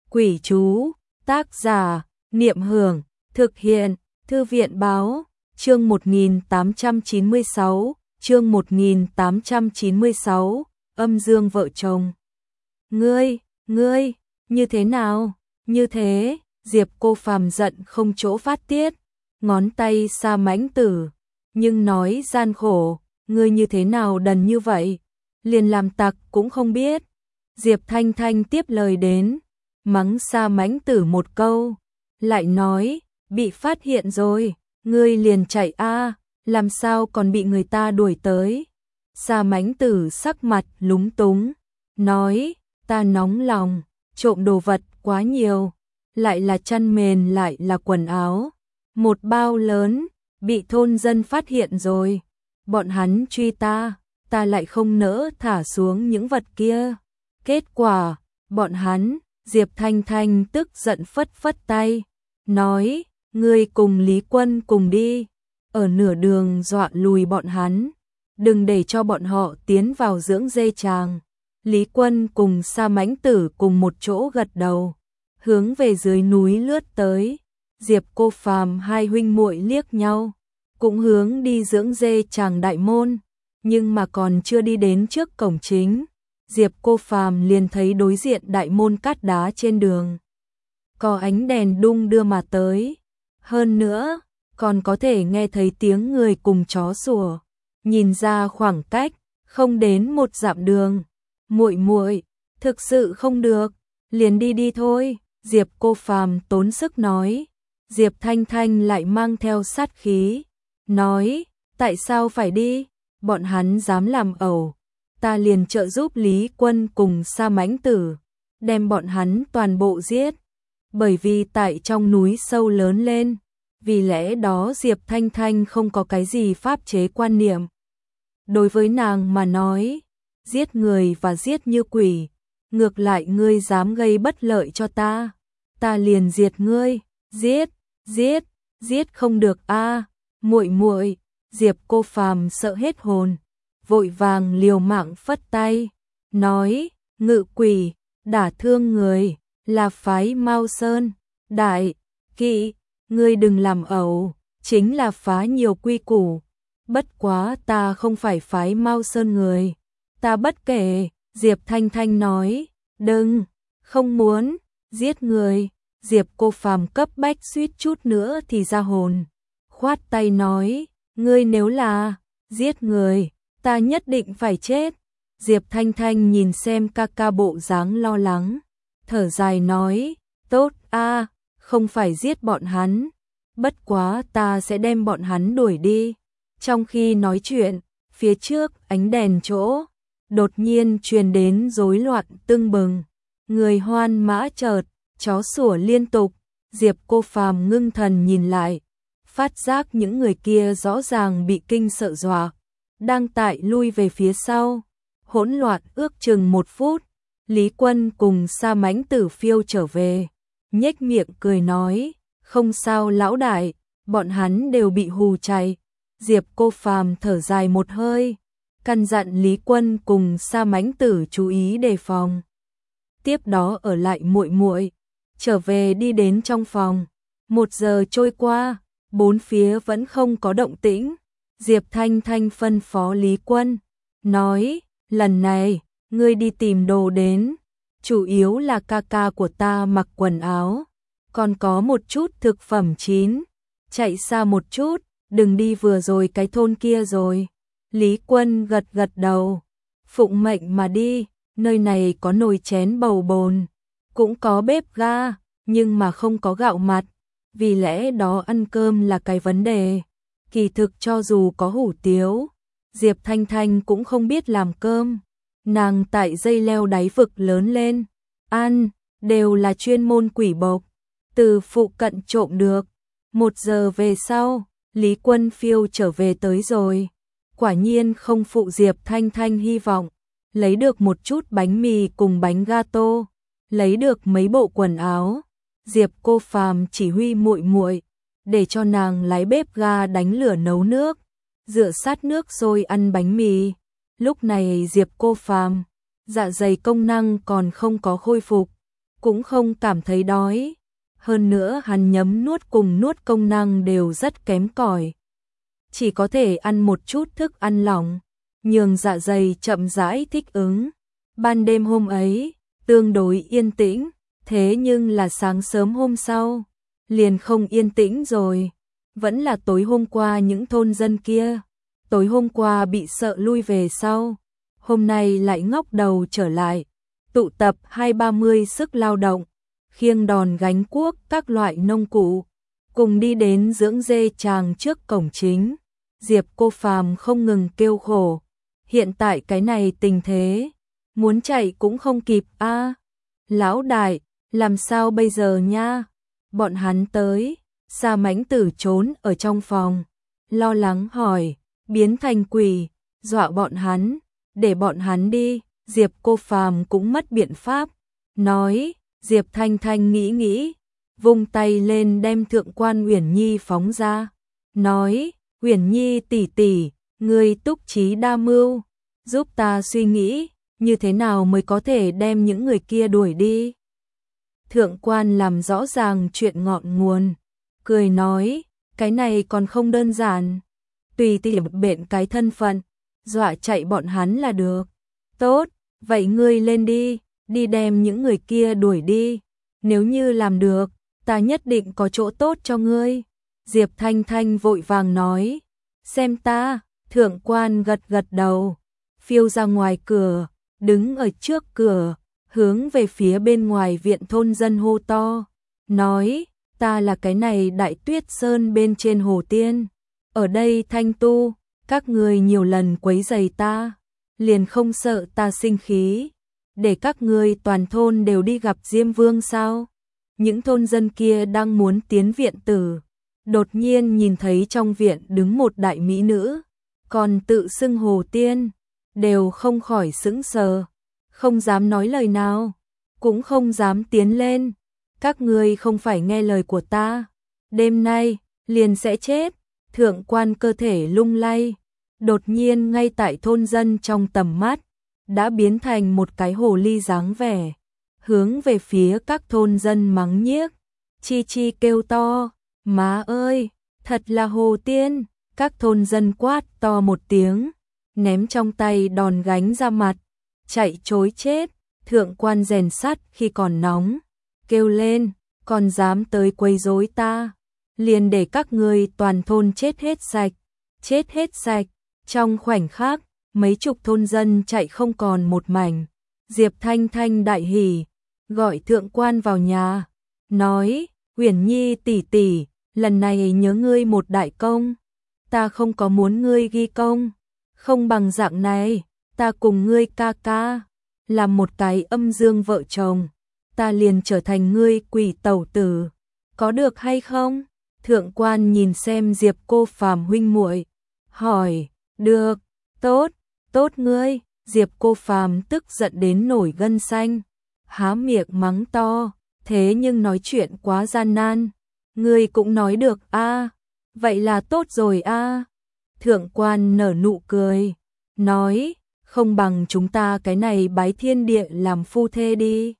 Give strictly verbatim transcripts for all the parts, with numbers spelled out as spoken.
Quỷ chú, tác giả, Niệm Hưởng, thực hiện, Thư viện báo, chương một nghìn tám trăm chín mươi sáu, chương một nghìn tám trăm chín mươi sáu, âm dương vợ chồng. Ngươi, ngươi, như thế nào? Như thế, Diệp Cô Phàm giận không chỗ phát tiết, ngón tay sa mãnh tử, nhưng nói gian khổ, ngươi như thế nào đần như vậy, liền làm tặc cũng không biết. Diệp Thanh Thanh tiếp lời đến, mắng sa mãnh tử một câu, lại nói, bị phát hiện rồi, ngươi liền chạy a, làm sao còn bị người ta đuổi tới. Sa mãnh tử sắc mặt lúng túng, nói, ta nóng lòng, trộm đồ vật quá nhiều, lại là chăn mền lại là quần áo, một bao lớn, bị thôn dân phát hiện rồi, bọn hắn truy ta, ta lại không nỡ thả xuống những vật kia. Kết quả, bọn hắn, Diệp Thanh Thanh tức giận phất phất tay, nói, ngươi cùng Lý Quân cùng đi, ở nửa đường dọa lùi bọn hắn, đừng để cho bọn họ tiến vào dưỡng dê tràng. Lý Quân cùng sa mãnh tử cùng một chỗ gật đầu, hướng về dưới núi lướt tới. Diệp Cô Phàm hai huynh muội liếc nhau, cũng hướng đi dưỡng dê tràng đại môn, nhưng mà còn chưa đi đến trước cổng chính, Diệp Cô Phàm liền thấy đối diện đại môn cát đá trên đường có ánh đèn đung đưa mà tới, hơn nữa còn có thể nghe thấy tiếng người cùng chó sủa, nhìn ra khoảng cách không đến một dặm đường. Muội muội, thực sự không được, liền đi đi thôi, Diệp Cô Phàm tốn sức nói. Diệp Thanh Thanh lại mang theo sát khí, nói, tại sao phải đi, bọn hắn dám làm ẩu, ta liền trợ giúp Lý Quân cùng sa mãnh tử, đem bọn hắn toàn bộ giết. Bởi vì tại trong núi sâu lớn lên, vì lẽ đó Diệp Thanh Thanh không có cái gì pháp chế quan niệm. Đối với nàng mà nói, giết người và giết như quỷ, ngược lại ngươi dám gây bất lợi cho ta, ta liền diệt ngươi, giết, giết, giết không được a, muội muội. Diệp Cô Phàm sợ hết hồn, vội vàng liều mạng phất tay, nói, ngự quỷ, đả thương người, là phái Mao Sơn, đại kỵ, ngươi đừng làm ẩu, chính là phá nhiều quy củ, bất quá ta không phải phái Mao Sơn người, ta bất kể. Diệp Thanh Thanh nói, đừng, không muốn, giết người. Diệp Cô Phàm cấp bách suýt chút nữa thì ra hồn, khoát tay nói, ngươi nếu là giết người, ta nhất định phải chết. Diệp Thanh Thanh nhìn xem ca ca bộ dáng lo lắng, thở dài nói, tốt a, không phải giết bọn hắn, bất quá ta sẽ đem bọn hắn đuổi đi. Trong khi nói chuyện, phía trước ánh đèn chỗ đột nhiên truyền đến rối loạn tưng bừng, người hoan mã chợt, chó sủa liên tục. Diệp Cô Phàm ngưng thần nhìn lại, phát giác những người kia rõ ràng bị kinh sợ dọa, đang tại lui về phía sau. Hỗn loạn ước chừng một phút, Lý Quân cùng sa mãnh tử phiêu trở về, nhếch miệng cười nói, không sao lão đại, bọn hắn đều bị hù chạy. Diệp Cô Phàm thở dài một hơi, căn dặn Lý Quân cùng sa mãnh tử chú ý đề phòng. Tiếp đó ở lại muội muội, trở về đi đến trong phòng. Một giờ trôi qua, bốn phía vẫn không có động tĩnh. Diệp Thanh Thanh phân phó Lý Quân, nói, lần này, ngươi đi tìm đồ đến, chủ yếu là ca ca của ta mặc quần áo, còn có một chút thực phẩm chín, chạy xa một chút, đừng đi vừa rồi cái thôn kia rồi. Lý Quân gật gật đầu, phụng mệnh mà đi, nơi này có nồi chén bầu bồn, cũng có bếp ga, nhưng mà không có gạo mặt, vì lẽ đó ăn cơm là cái vấn đề. Kỳ thực cho dù có hủ tiếu, Diệp Thanh Thanh cũng không biết làm cơm, nàng tại dây leo đáy vực lớn lên, ăn, đều là chuyên môn quỷ bộc, từ phụ cận trộm được. Một giờ về sau, Lý Quân phiêu trở về tới rồi, quả nhiên không phụ Diệp Thanh Thanh hy vọng, lấy được một chút bánh mì cùng bánh gato, lấy được mấy bộ quần áo. Diệp Cô Phàm chỉ huy muội muội, để cho nàng lái bếp ga đánh lửa nấu nước, rửa sát nước rồi ăn bánh mì. Lúc này Diệp Cô Phàm, dạ dày công năng còn không có khôi phục, cũng không cảm thấy đói. Hơn nữa hắn nhấm nuốt cùng nuốt công năng đều rất kém cỏi. Chỉ có thể ăn một chút thức ăn lỏng, nhường dạ dày chậm rãi thích ứng. Ban đêm hôm ấy, tương đối yên tĩnh, thế nhưng là sáng sớm hôm sau, liền không yên tĩnh rồi. Vẫn là tối hôm qua những thôn dân kia, tối hôm qua bị sợ lui về sau, hôm nay lại ngóc đầu trở lại, tụ tập hai ba mươi sức lao động, khiêng đòn gánh cuốc các loại nông cụ, cùng đi đến dưỡng dê tràng trước cổng chính. Diệp Cô Phàm không ngừng kêu khổ, hiện tại cái này tình thế, muốn chạy cũng không kịp a. À, lão đại, làm sao bây giờ nha? Bọn hắn tới, Sa Mãnh Tử trốn ở trong phòng, lo lắng hỏi, biến thành quỷ, dọa bọn hắn, để bọn hắn đi. Diệp Cô Phàm cũng mất biện pháp, nói, Diệp Thanh Thanh nghĩ nghĩ, vung tay lên đem Thượng quan Uyển Nhi phóng ra, nói, Uyển Nhi tỷ tỷ, ngươi túc trí đa mưu, giúp ta suy nghĩ, như thế nào mới có thể đem những người kia đuổi đi. Thượng quan làm rõ ràng chuyện ngọn nguồn, cười nói, cái này còn không đơn giản, tùy tiện bện cái thân phận, dọa chạy bọn hắn là được. Tốt, vậy ngươi lên đi, đi đem những người kia đuổi đi, nếu như làm được, ta nhất định có chỗ tốt cho ngươi. Diệp Thanh Thanh vội vàng nói, xem ta. Thượng quan gật gật đầu, phiêu ra ngoài cửa, đứng ở trước cửa, hướng về phía bên ngoài viện thôn dân hô to, nói, ta là cái này Đại Tuyết Sơn bên trên Hồ Tiên, ở đây thanh tu, các người nhiều lần quấy rầy ta, liền không sợ ta sinh khí, để các người toàn thôn đều đi gặp Diêm Vương sao? Những thôn dân kia đang muốn tiến viện tử, đột nhiên nhìn thấy trong viện đứng một đại mỹ nữ, còn tự xưng Hồ Tiên, đều không khỏi sững sờ, không dám nói lời nào, cũng không dám tiến lên. Các ngươi không phải nghe lời của ta, đêm nay liền sẽ chết. Thượng quan cơ thể lung lay, đột nhiên ngay tại thôn dân trong tầm mắt, đã biến thành một cái hồ ly dáng vẻ, hướng về phía các thôn dân mắng nhiếc, chi chi kêu to, má ơi, thật là Hồ Tiên. Các thôn dân quát to một tiếng, ném trong tay đòn gánh ra mặt, chạy trối chết. Thượng quan rèn sắt khi còn nóng, kêu lên, còn dám tới quấy rối ta, liền để các ngươi toàn thôn chết hết sạch, chết hết sạch. Trong khoảnh khắc, mấy chục thôn dân chạy không còn một mảnh. Diệp Thanh Thanh đại hỉ, gọi thượng quan vào nhà, nói, Uyển Nhi tỷ tỷ, lần này nhớ ngươi một đại công, ta không có muốn ngươi ghi công, không bằng dạng này, ta cùng ngươi ca ca, làm một cái âm dương vợ chồng, ta liền trở thành ngươi quỷ tẩu tử, có được hay không? Thượng quan nhìn xem Diệp Cô Phàm huynh muội, hỏi, được, tốt, tốt ngươi. Diệp Cô Phàm tức giận đến nổi gân xanh, há miệng mắng to, thế nhưng nói chuyện quá gian nan, ngươi cũng nói được a, à, vậy là tốt rồi a. À. Thượng quan nở nụ cười, nói, không bằng chúng ta cái này bái thiên địa làm phu thê đi.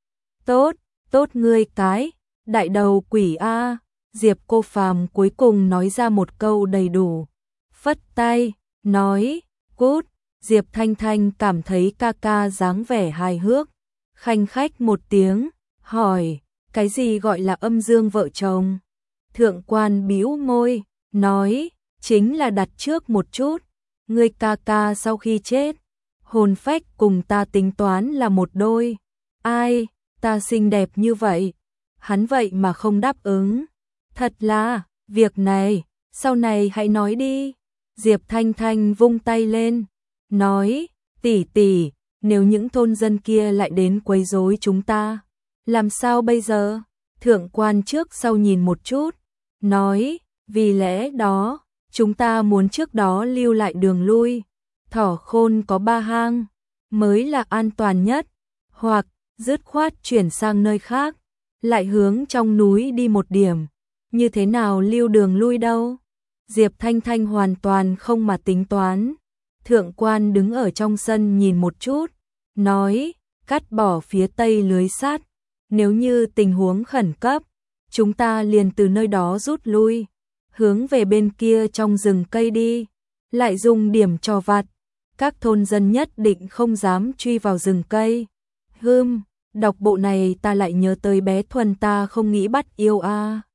Tốt, tốt ngươi cái, đại đầu quỷ a. À. Diệp Cô Phàm cuối cùng nói ra một câu đầy đủ, phất tay, nói, cút. Diệp Thanh Thanh cảm thấy ca ca dáng vẻ hài hước, khanh khách một tiếng, hỏi, cái gì gọi là âm dương vợ chồng? Thượng quan bĩu môi, nói, chính là đặt trước một chút, ngươi ca ca sau khi chết, hồn phách cùng ta tính toán là một đôi. Ai, ta xinh đẹp như vậy, hắn vậy mà không đáp ứng. Thật là, việc này, sau này hãy nói đi. Diệp Thanh Thanh vung tay lên, nói, tỷ tỷ, nếu những thôn dân kia lại đến quấy rối chúng ta, làm sao bây giờ? Thượng quan trước sau nhìn một chút, nói, vì lẽ đó, chúng ta muốn trước đó lưu lại đường lui, Thỏ Khôn có ba hang, mới là an toàn nhất, hoặc dứt khoát chuyển sang nơi khác, lại hướng trong núi đi một điểm, như thế nào lưu đường lui đâu? Diệp Thanh Thanh hoàn toàn không mà tính toán. Thượng quan đứng ở trong sân nhìn một chút, nói, cắt bỏ phía tây lưới sắt, nếu như tình huống khẩn cấp, chúng ta liền từ nơi đó rút lui, hướng về bên kia trong rừng cây đi, lại dùng điểm trò vặt, các thôn dân nhất định không dám truy vào rừng cây. Hừm, đọc bộ này ta lại nhớ tới bé Thuần ta không nghĩ bắt yêu a.